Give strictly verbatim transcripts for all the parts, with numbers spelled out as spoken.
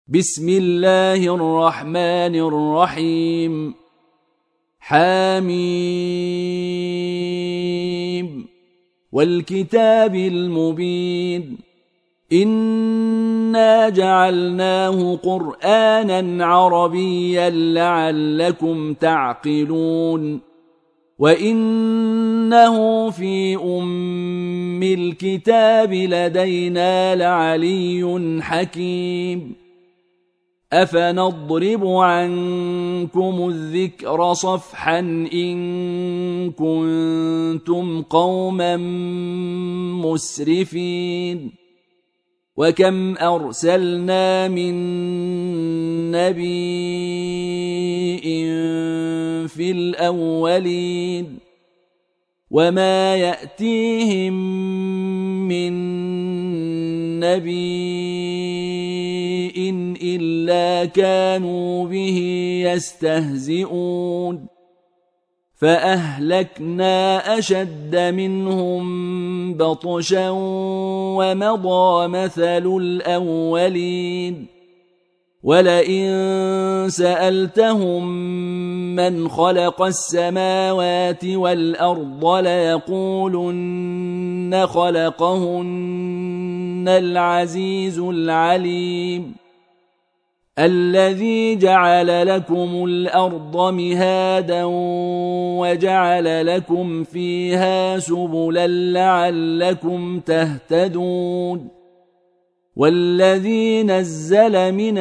بسم الله الرحمن الرحيم. حميم والكتاب المبين إنا جعلناه قرآنا عربيا لعلكم تعقلون وإنه في أم الكتاب لدينا لعلي حكيم أفنضرب عنكم الذكر صفحا إن كنتم قوما مسرفين وكم أرسلنا من نبي في الأولين وما يأتيهم من نبي إلا كانوا به يستهزئون فأهلكنا أشد منهم بطشا ومضى مثل الأولين ولئن سألتهم من خلق السماوات والأرض ليقولن خلقهن العزيز العليم الذي جعل لكم الأرض مهادا وجعل لكم فيها سبلا لعلكم تهتدون والذي نزل من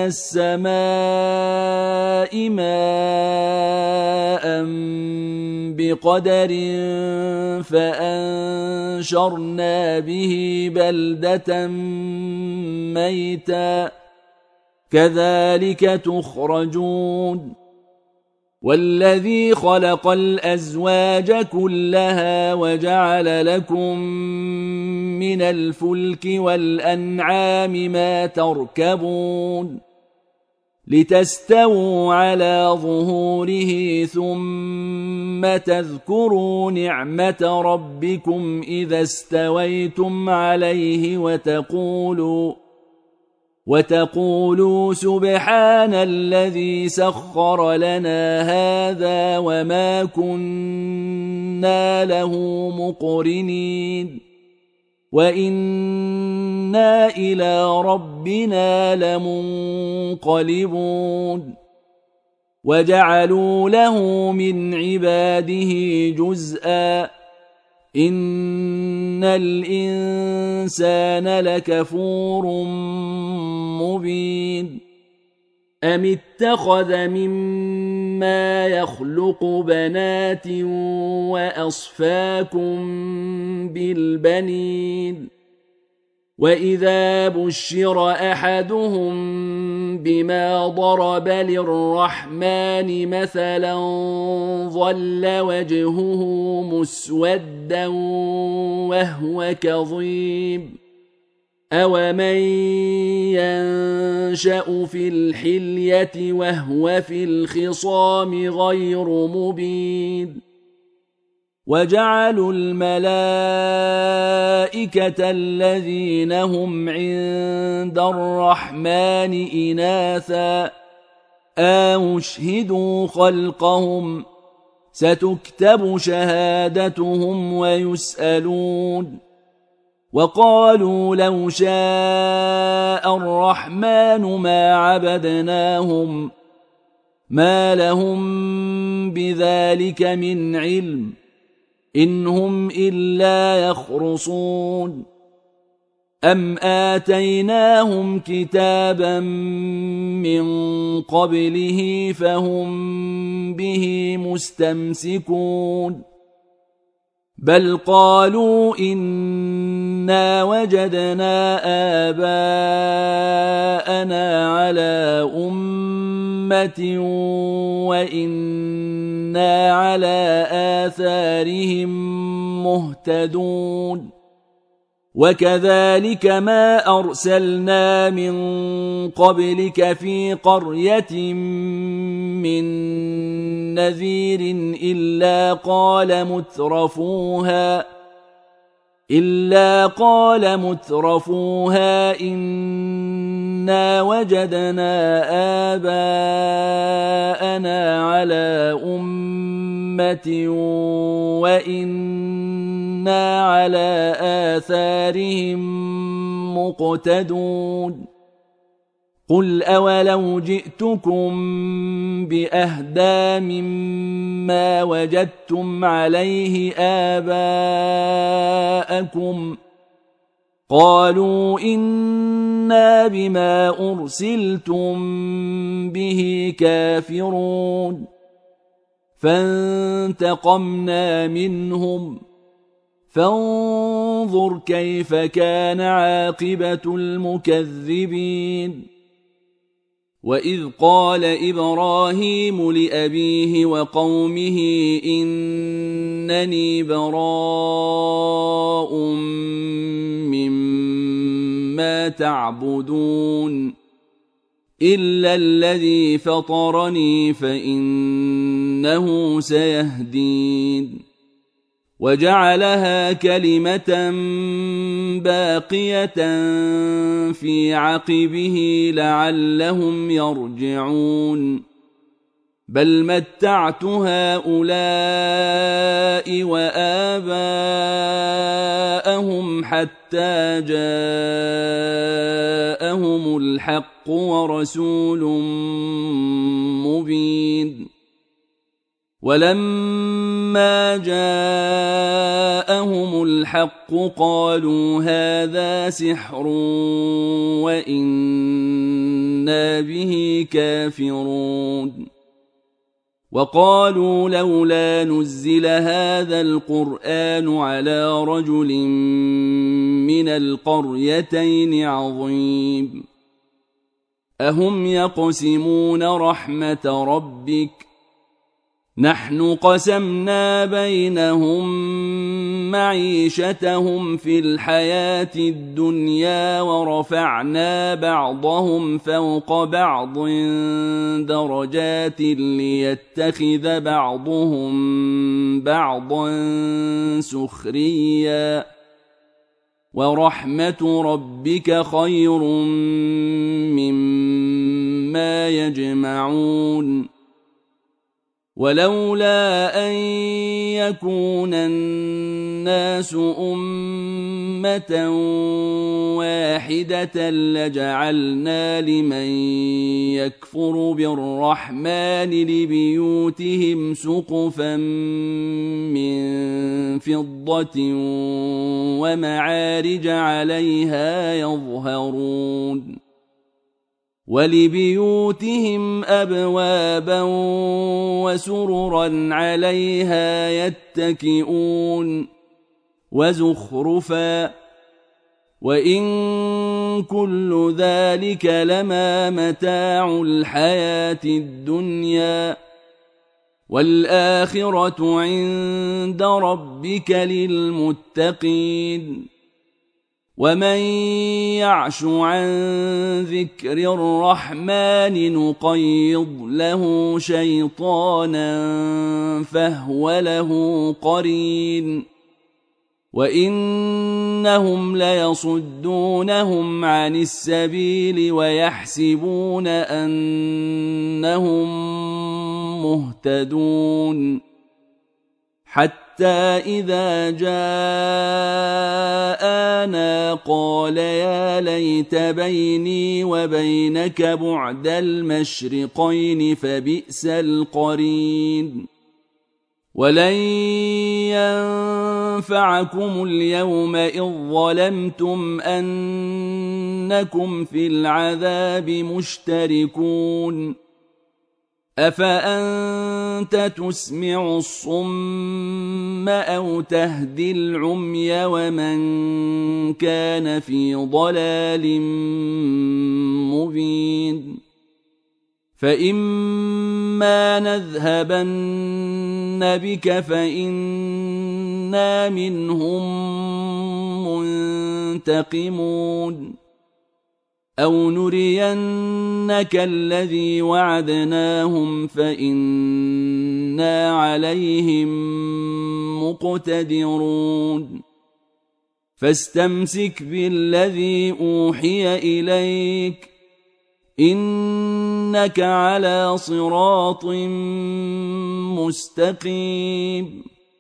السماء ماء بقدر فأنشرنا به بلدة ميتا كذلك تخرجون والذي خلق الأزواج كلها وجعل لكم من الفلك والأنعام ما تركبون لتستووا على ظهوره ثم تذكروا نعمة ربكم إذا استويتم عليه وتقولوا وتقولوا سبحان الذي سخر لنا هذا وما كنا له مقرنين وإنا إلى ربنا لمنقلبون وجعلوا له من عباده جزءا إن الإنسان لكفور مبين أم اتخذ مما يخلق بنات وأصفاكم بالبنين وإذا بشر أحدهم بما ضرب للرحمن مثلا ظل وجهه مسودا وهو كظيم أومن ينشأ في الحلية وهو في الخصام غير مبين وجعلوا الملائكة الذين هم عند الرحمن إناثا أشهدوا خلقهم ستكتب شهادتهم ويسألون وقالوا لو شاء الرحمن ما عبدناهم ما لهم بذلك من علم إن هم إلا يخرصون أم آتيناهم كتابا من قبله فهم به مستمسكون بل قالوا إنا وجدنا آباءنا على أمة وإنا على آثارهم مهتدون وكذلك ما أرسلنا من قبلك في قرية من نذير إلا قال مترفوها إلا قال مترفوها إن إنا وجدنا آباءنا على أمة وإنا على آثارهم مقتدون قل أولو جئتكم بأهدى مما وجدتم عليه آباءكم قالوا إنا بما أرسلتم به كافرون فانتقمنا منهم فانظر كيف كان عاقبة المكذبين وإذ قال إبراهيم لأبيه وقومه إنني براء مما تعبدون إلا الذي فطرني فإنه سيهدين وجعلها كلمة باقية في عقبه لعلهم يرجعون بل متعت هؤلاء وآباءهم حتى جاءهم الحق ورسول مبين ولما جاءهم الحق قالوا هذا سحر وإنا به كافرون وقالوا لولا نزل هذا القرآن على رجل من القريتين عظيم أهم يقسمون رحمة ربك نحن قسمنا بينهم معيشتهم في الحياة الدنيا ورفعنا بعضهم فوق بعض درجات ليتخذ بعضهم بعضا سخريا ورحمة ربك خير مما يجمعون ولولا أن يكون الناس أمة واحدة لجعلنا لمن يكفر بالرحمن لبيوتهم سقفا من فضة ومعارج عليها يظهرون ولبيوتهم أبوابا وسررا عليها يتكئون وزخرفا وإن كل ذلك لما متاع الحياة الدنيا والآخرة عند ربك للمتقين ومن يعش عن ذكر الرحمن نقيض له شيطانا فهو له قرين وإنهم ليصدونهم عن السبيل ويحسبون أنهم مهتدون حتى إذا جاءنا قال يا ليت بيني وبينك بعد المشرقين فبئس القرين ولن ينفعكم اليوم إذ ظلمتم أنكم في العذاب مشتركون أفأنت تسمع الصم أو تهدي العمي ومن كان في ضلال مبين فإما نذهبن بك فإنا منهم منتقمون أو نرينك الذي وعدناهم فإنا عليهم مقتدرون فاستمسك بالذي أوحي إليك إنك على صراط مستقيم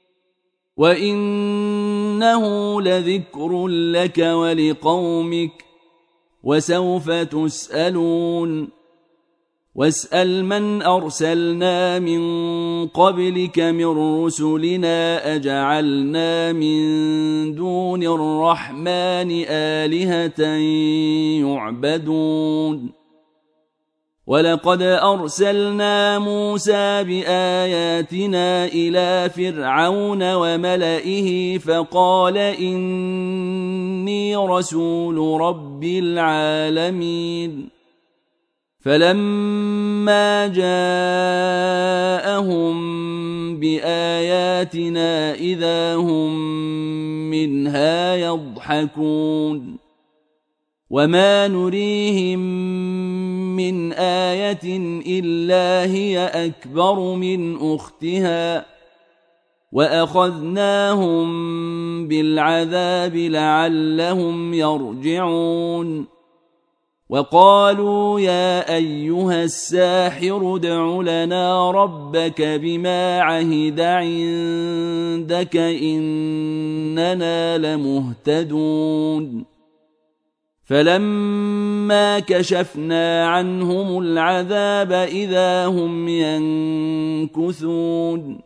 وإنه لذكر لك ولقومك وسوف تسألون واسأل من أرسلنا من قبلك من رسلنا أجعلنا من دون الرحمن آلهة يعبدون ولقد أرسلنا موسى بآياتنا إلى فرعون وملئه فقال إني رسول رب العالمين فلما جاءهم بآياتنا إذا هم منها يضحكون وما نريهم من آية إلا هي أكبر من أختها وأخذناهم بالعذاب لعلهم يرجعون وقالوا يا أيها الساحر ادع لنا ربك بما عهد عندك إننا لمهتدون فلما كشفنا عنهم العذاب إذا هم ينكثون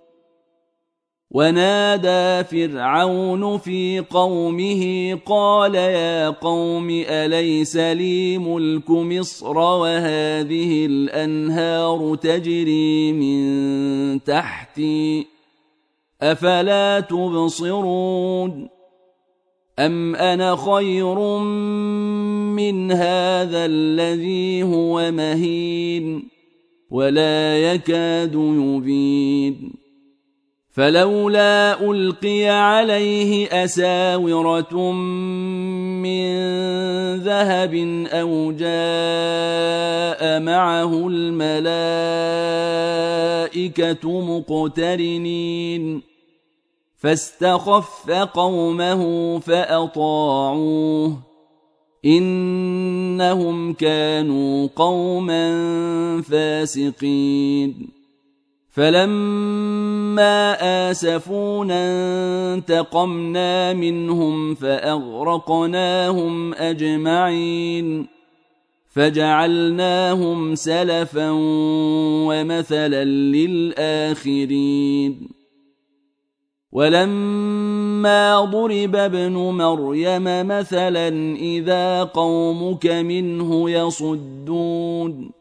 ونادى فرعون في قومه قال يا قوم أليس لي ملك مصر وهذه الأنهار تجري من تحتي أفلا تبصرون أم أنا خير من هذا الذي هو مهين ولا يكاد يبين فلولا ألقي عليه أساورة من ذهب أو جاء معه الملائكة مقترنين فاستخف قومه فأطاعوه إنهم كانوا قوما فاسقين فلما آسفونا انتقمنا منهم فأغرقناهم أجمعين فجعلناهم سلفا ومثلا للآخرين ولما ضرب ابن مريم مثلا إذا قومك منه يصدون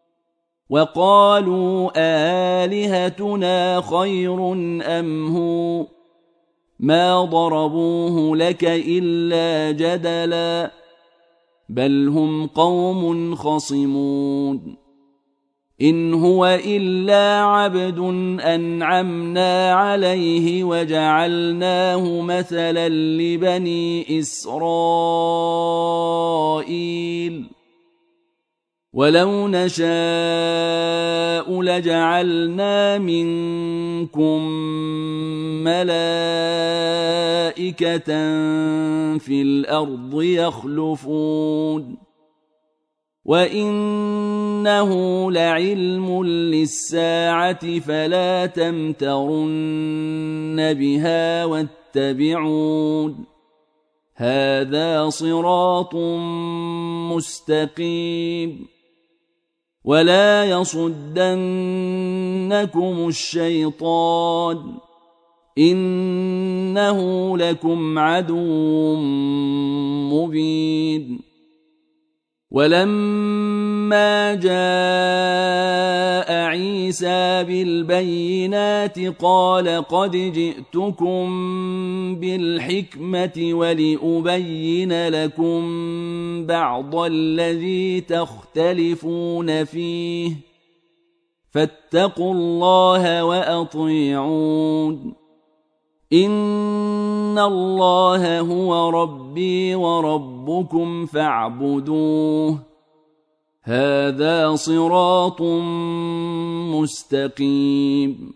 وقالوا آلهتنا خير أم هو ما ضربوه لك إلا جدلا بل هم قوم خصمون إن هو إلا عبد أنعمنا عليه وجعلناه مثلا لبني إسرائيل ولو نشاء لجعلنا منكم ملائكة في الأرض يخلفون وإنه لعلم للساعة فلا تمترن بها واتبعون هذا صراط مستقيم ولا يصدنكم الشيطان إنه لكم عدو مبين ولما جاء عيسى بالبينات قال قد جئتكم بالحكمة ولأبين لكم بعض الذي تختلفون فيه فاتقوا الله وأطيعون إن الله هو ربي وربكم فاعبدوه هذا صراط مستقيم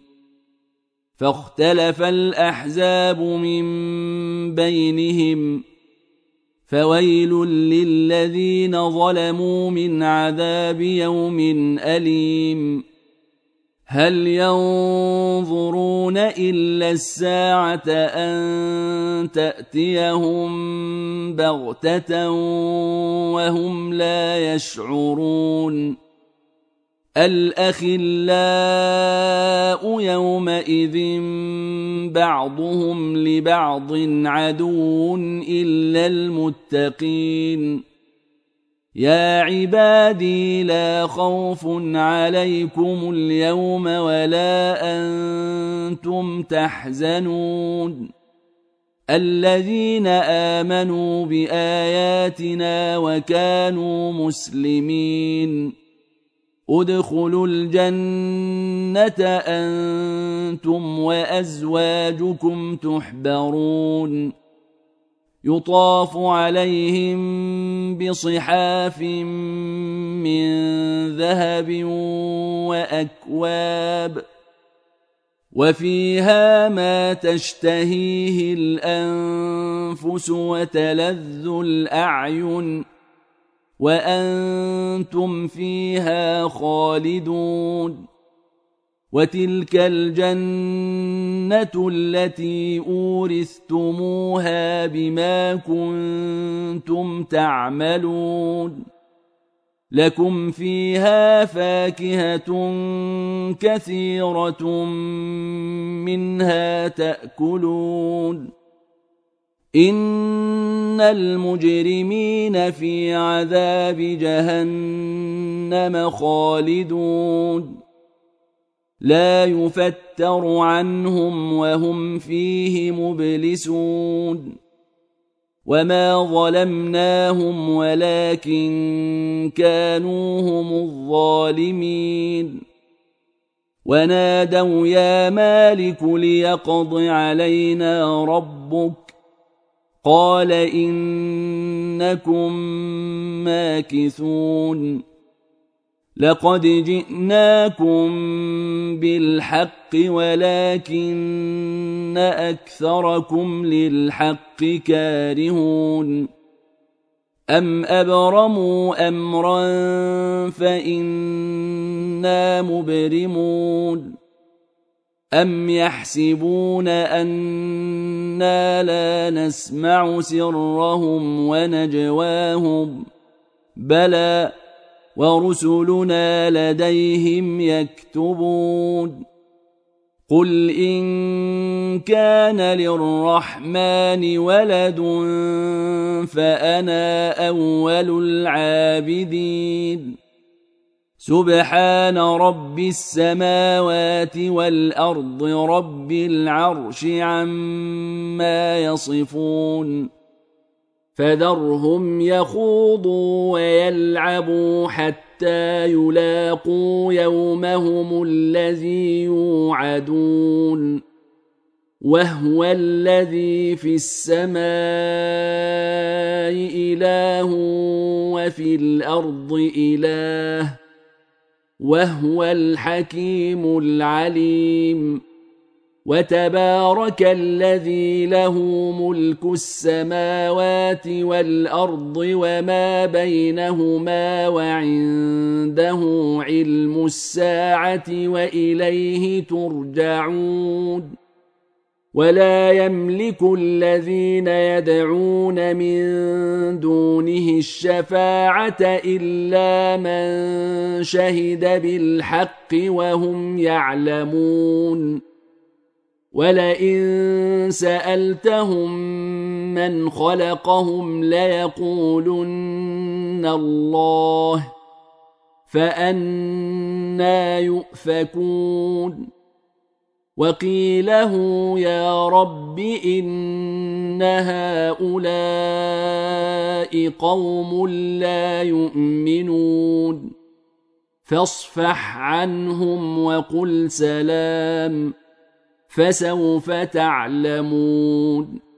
فاختلف الأحزاب من بينهم فويل للذين ظلموا من عذاب يوم أليم هل ينظرون إلا الساعة أن تأتيهم بغتة وهم لا يشعرون الأخلاء يومئذ بعضهم لبعض عدو إلا المتقين يا عبادي لا خوف عليكم اليوم ولا أنتم تحزنون الذين آمنوا بآياتنا وكانوا مسلمين ادخلوا الجنة أنتم وأزواجكم تحبرون يطاف عليهم بصحاف من ذهب وأكواب وفيها ما تشتهيه الأنفس وتلذ الأعين وأنتم فيها خالدون وتلك الجنة التي أورثتموها بما كنتم تعملون لكم فيها فاكهة كثيرة منها تأكلون إن المجرمين في عذاب جهنم خالدون لا يفتر عنهم وهم فيه مبلسون وما ظلمناهم ولكن كانوا هم الظالمين ونادوا يا مالك ليقض علينا ربك قال إنكم ماكثون لقد جئناكم بالحق ولكن أكثركم للحق كارهون أم أبرموا أمرا فإنا مبرمون أم يحسبون أنا لا نسمع سرهم ونجواهم بلى ورسلنا لديهم يكتبون قل إن كان للرحمن ولد فأنا أول العابدين سبحان رب السماوات والأرض رب العرش عما يصفون فذرهم يخوضوا ويلعبوا حتى يلاقوا يومهم الذي يوعدون وهو الذي في السماء إله وفي الأرض إله وهو الحكيم العليم وتبارك الذي له ملك السماوات والأرض وما بينهما وعنده علم الساعة وإليه ترجعون ولا يملك الذين يدعون من دونه الشفاعة إلا من شهد بالحق وهم يعلمون ولئن سألتهم من خلقهم ليقولن الله فأنى يؤفكون وقيله يا رب إن هؤلاء قوم لا يؤمنون فاصفح عنهم وقل سلام فسوف تعلمون